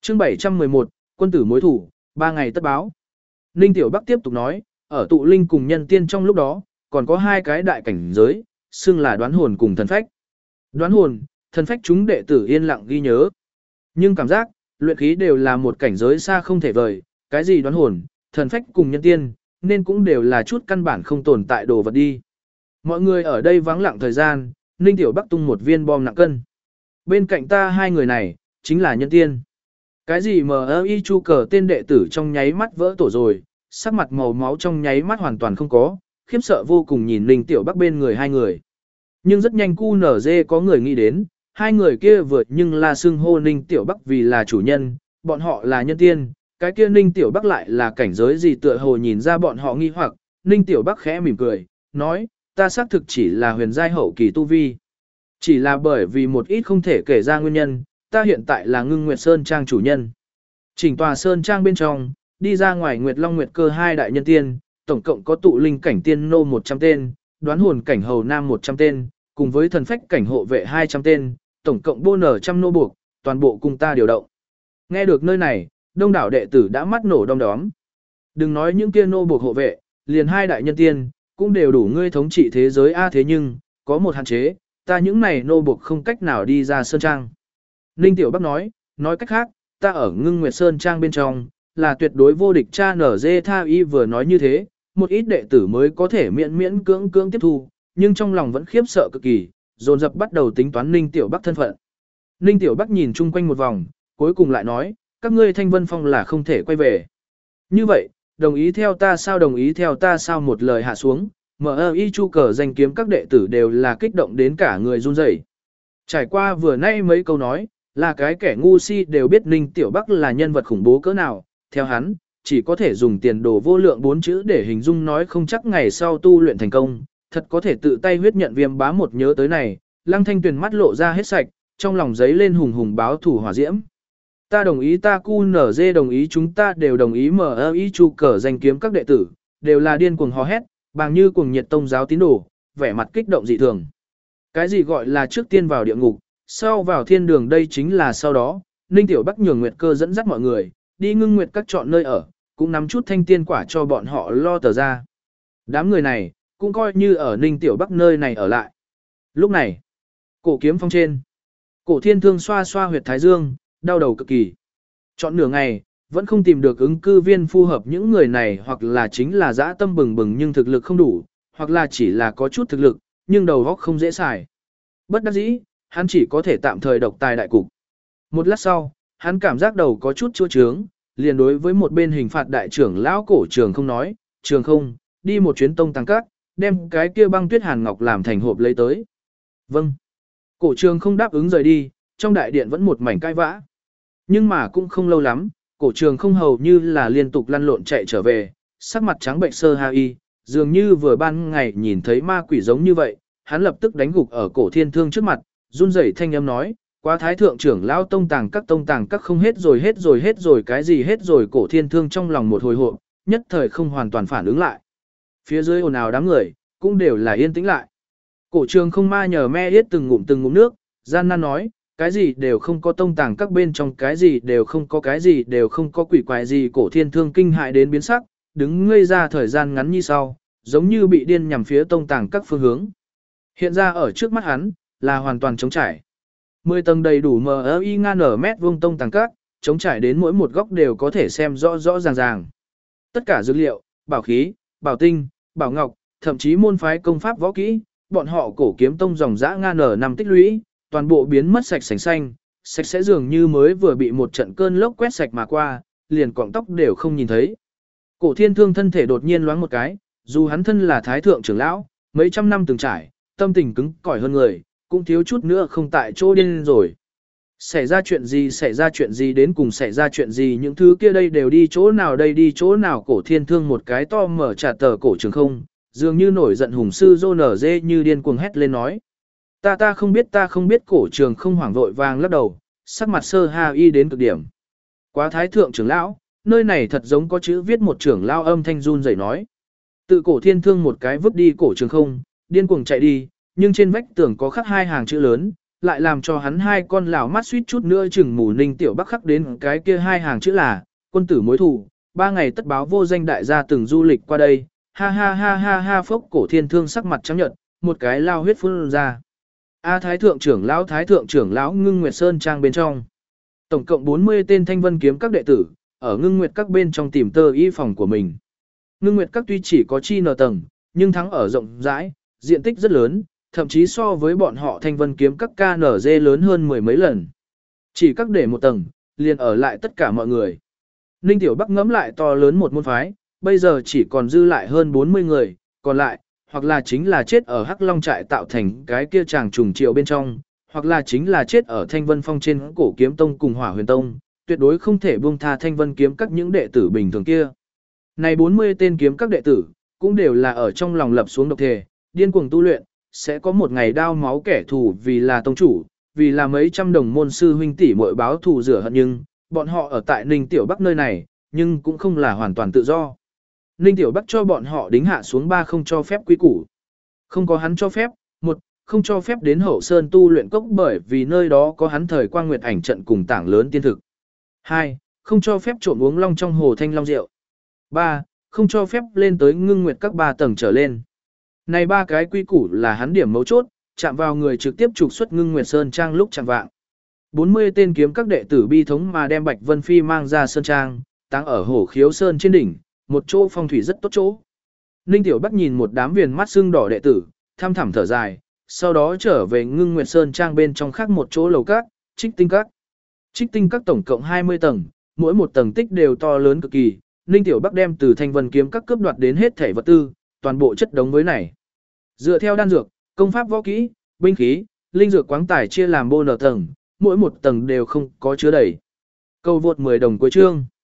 Chương 711, quân tử mối thủ, 3 ngày tất báo. Ninh Tiểu Bắc tiếp tục nói, ở tụ linh cùng nhân tiên trong lúc đó, còn có hai cái đại cảnh giới, xưng là đoán hồn cùng thần phách. Đoán hồn, thần phách chúng đệ tử yên lặng ghi nhớ. Nhưng cảm giác, luyện khí đều là một cảnh giới xa không thể vời, cái gì đoán hồn, thần phách cùng nhân tiên, nên cũng đều là chút căn bản không tồn tại đồ vật đi. Mọi người ở đây vắng lặng thời gian, Ninh Tiểu Bắc tung một viên bom nặng cân. Bên cạnh ta hai người này, chính là nhân tiên. Cái gì M.I. Chu Cờ tên đệ tử trong nháy mắt vỡ tổ rồi, sắc mặt màu máu trong nháy mắt hoàn toàn không có, khiếp sợ vô cùng nhìn Ninh Tiểu Bắc bên người hai người. Nhưng rất nhanh QNZ có người nghĩ đến, hai người kia vượt nhưng là xưng hô Ninh Tiểu Bắc vì là chủ nhân, bọn họ là nhân tiên, cái kia Ninh Tiểu Bắc lại là cảnh giới gì tựa hồ nhìn ra bọn họ nghi hoặc, Ninh Tiểu Bắc khẽ mỉm cười, nói, ta xác thực chỉ là huyền giai hậu kỳ tu vi. Chỉ là bởi vì một ít không thể kể ra nguyên nhân, ta hiện tại là Ngưng Nguyệt Sơn Trang chủ nhân. Chỉnh tòa Sơn Trang bên trong, đi ra ngoài Nguyệt Long Nguyệt Cơ hai đại nhân tiên, tổng cộng có tụ linh cảnh tiên nô 100 tên, đoán hồn cảnh hầu nam 100 tên, cùng với thần phách cảnh hộ vệ 200 tên, tổng cộng bô nở trăm nô buộc, toàn bộ cùng ta điều động. Nghe được nơi này, đông đảo đệ tử đã mắt nổ đom đóm. Đừng nói những kia nô buộc hộ vệ, liền hai đại nhân tiên, cũng đều đủ ngươi thống trị thế giới a thế nhưng, có một hạn chế, ta những này nô buộc không cách nào đi ra Sơn Trang. Ninh Tiểu Bắc nói cách khác, ta ở Ngưng Nguyệt Sơn Trang bên trong, là tuyệt đối vô địch cha nở dê tha y vừa nói như thế, một ít đệ tử mới có thể miễn cưỡng tiếp thu, nhưng trong lòng vẫn khiếp sợ cực kỳ, dồn dập bắt đầu tính toán Ninh Tiểu Bắc thân phận. Ninh Tiểu Bắc nhìn chung quanh một vòng, cuối cùng lại nói, các ngươi Thanh Vân Phong là không thể quay về. Như vậy, đồng ý theo ta sao một lời hạ xuống, M.I. Chu Cờ danh kiếm các đệ tử đều là kích động đến cả người run rẩy. Trải qua vừa nay mấy câu nói, là cái kẻ ngu si đều biết Ninh Tiểu Bắc là nhân vật khủng bố cỡ nào, theo hắn, chỉ có thể dùng tiền đồ vô lượng 4 chữ để hình dung nói không chắc ngày sau tu luyện thành công, thật có thể tự tay huyết nhận Viêm Bá một nhớ tới này, Lăng Thanh Tuyền mắt lộ ra hết sạch, trong lòng giấy lên hùng hùng báo thủ hỏa diễm. Ta đồng ý, ta QNZ đồng ý, chúng ta đều đồng ý. M.I. Chu Cờ danh kiếm các đệ tử, đều là điên cuồng hò hét, bằng như cuồng nhiệt tông giáo tín đồ, vẻ mặt kích động dị thường. Cái gì gọi là trước tiên vào địa ngục, sau vào thiên đường, đây chính là sau đó, Ninh Tiểu Bắc nhường Nguyệt Cơ dẫn dắt mọi người, đi Ngưng Nguyệt các chọn nơi ở, cũng nắm chút thanh tiên quả cho bọn họ lo tờ ra. Đám người này, cũng coi như ở Ninh Tiểu Bắc nơi này ở lại. Lúc này, cổ kiếm phong trên, Cổ Thiên Thương xoa xoa huyệt thái dương, đau đầu cực kỳ. Chọn nửa ngày, vẫn không tìm được ứng cư viên phù hợp, những người này hoặc là chính là dã tâm bừng bừng nhưng thực lực không đủ, hoặc là chỉ là có chút thực lực, nhưng đầu óc không dễ xài. Bất đắc dĩ, hắn chỉ có thể tạm thời độc tài đại cục. Một lát sau, hắn cảm giác đầu có chút chua chướng, liền đối với một bên hình phạt đại trưởng lão Cổ Trường Không nói, Trường Không, đi một chuyến tông tăng các, đem cái kia băng tuyết hàn ngọc làm thành hộp lấy tới. Vâng. Cổ Trường Không đáp ứng rời đi, trong đại điện vẫn một mảnh cãi vã. Nhưng mà cũng không lâu lắm, Cổ Trường Không hầu như là liên tục lăn lộn chạy trở về, sắc mặt trắng bệnh sơ ha y, dường như vừa ban ngày nhìn thấy ma quỷ giống như vậy, hắn lập tức đánh gục ở Cổ Thiên Thương trước mặt, run rẩy thanh âm nói, quá thái thượng trưởng lão tông tàng các không hết rồi cái gì hết rồi. Cổ Thiên Thương trong lòng một hồi hộp, nhất thời không hoàn toàn phản ứng lại. Phía dưới ồn ào đám người, cũng đều là yên tĩnh lại. Cổ Trường Không ma nhờ me yết từng ngụm nước, gian nan nói, cái gì đều không có, tông tàng các bên trong cái gì đều không có, quỷ quái gì. Cổ Thiên Thương kinh hại đến biến sắc, đứng ngây ra thời gian ngắn như sau, giống như bị điên nhằm phía tông tàng các phương hướng. Hiện ra ở trước mắt hắn, là hoàn toàn trống trải. 10 tầng đầy đủ MI ngàn mét vuông tông tàng các, trống trải đến mỗi một góc đều có thể xem rõ ràng. Tất cả dữ liệu, bảo khí, bảo tinh, bảo ngọc, thậm chí môn phái công pháp võ kỹ, bọn họ Cổ Kiếm Tông dòng dã ngàn năm tích lũy, toàn bộ biến mất sạch sành sạch sẽ dường như mới vừa bị một trận cơn lốc quét sạch mà qua, liền cọng tóc đều không nhìn thấy. Cổ Thiên Thương thân thể đột nhiên loáng một cái, dù hắn thân là thái thượng trưởng lão, mấy trăm năm từng trải, tâm tình cứng cỏi hơn người, cũng thiếu chút nữa không tại chỗ điên rồi. Xảy ra chuyện gì đến cùng xảy ra chuyện gì, những thứ kia đây đều đi chỗ nào đây đi chỗ nào. Cổ Thiên Thương một cái to mở trả tờ Cổ Trường Không, dường như nổi giận hùng sư rô nở dê như điên cuồng hét lên nói. Ta không biết. Cổ Trường Không hoảng vội vàng lắc đầu, sắc mặt sơ ha y đến cực điểm. Quá thái thượng trưởng lão, nơi này thật giống có chữ viết, một trưởng lão âm thanh run rẩy nói. Tự Cổ Thiên Thương một cái vứt đi Cổ Trường Không, điên cuồng chạy đi, nhưng trên vách tường có khắc hai hàng chữ lớn, lại làm cho hắn hai con lão mắt suýt chút nữa chừng mù. Ninh Tiểu Bắc khắc đến cái kia hai hàng chữ là, quân tử mối thù, 3 ngày tất báo. Vô danh đại gia từng du lịch qua đây, ha ha ha ha ha. Phốc Cổ Thiên Thương sắc mặt trắng nhợt, một cái lao huyết phun ra. Thái thượng trưởng lão Ngưng Nguyệt Sơn trang bên trong. Tổng cộng 40 tên Thanh Vân kiếm các đệ tử, ở Ngưng Nguyệt các bên trong tìm tơ y phòng của mình. Ngưng Nguyệt các tuy chỉ có chi n tầng, nhưng thắng ở rộng rãi, diện tích rất lớn, thậm chí so với bọn họ Thanh Vân kiếm các KNG lớn hơn 10 mấy lần. Chỉ các để một tầng, liền ở lại tất cả mọi người. Ninh Tiểu Bắc ngẫm lại to lớn một môn phái, bây giờ chỉ còn dư lại hơn 40 người, còn lại, hoặc là chính là chết ở Hắc Long trại tạo thành cái kia tràng trùng triệu bên trong, hoặc là chính là chết ở Thanh Vân Phong trên Cổ Kiếm Tông cùng Hỏa Huyền Tông, tuyệt đối không thể buông tha Thanh Vân kiếm các những đệ tử bình thường kia. Này 40 tên kiếm các đệ tử, cũng đều là ở trong lòng lập xuống độc thể, điên cuồng tu luyện, sẽ có một ngày đao máu kẻ thù vì là tông chủ, vì là mấy trăm đồng môn sư huynh tỷ muội báo thù rửa hận, nhưng bọn họ ở tại Ninh Tiểu Bắc nơi này, nhưng cũng không là hoàn toàn tự do. Ninh Tiểu Bắc cho bọn họ đính hạ xuống 3 không cho phép quy củ. Không có hắn cho phép, 1. Không cho phép đến Hậu Sơn tu luyện cốc bởi vì nơi đó có hắn thời quang nguyệt ảnh trận cùng tảng lớn tiên thực. 2. Không cho phép trộm uống long trong hồ thanh long rượu. 3. Không cho phép lên tới Ngưng Nguyệt các 3 tầng trở lên. Này 3 cái quy củ là hắn điểm mấu chốt, chạm vào người trực tiếp trục xuất Ngưng Nguyệt Sơn trang lúc chạm vạng. 40 tên kiếm các đệ tử bi thống mà đem Bạch Vân Phi mang ra sơn trang, táng ở Hổ Khiếu Sơn trên đỉnh, một chỗ phong thủy rất tốt chỗ. Ninh Tiểu Bắc nhìn một đám viền mắt sưng đỏ đệ tử, thăm thẳm thở dài, sau đó trở về Ngưng Nguyệt Sơn trang bên trong khác một chỗ lầu các, Trích Tinh Các. Trích Tinh Các tổng cộng 20 tầng, mỗi một tầng tích đều to lớn cực kỳ. Ninh Tiểu Bắc đem từ Thanh Vân kiếm các cướp đoạt đến hết thảy vật tư, toàn bộ chất đống với này. Dựa theo đan dược, công pháp võ kỹ, binh khí, linh dược quáng tải chia làm bô nở tầng, mỗi một tầng đều không có chứa đầy. Cầu vượt 10 đồng cuối chương.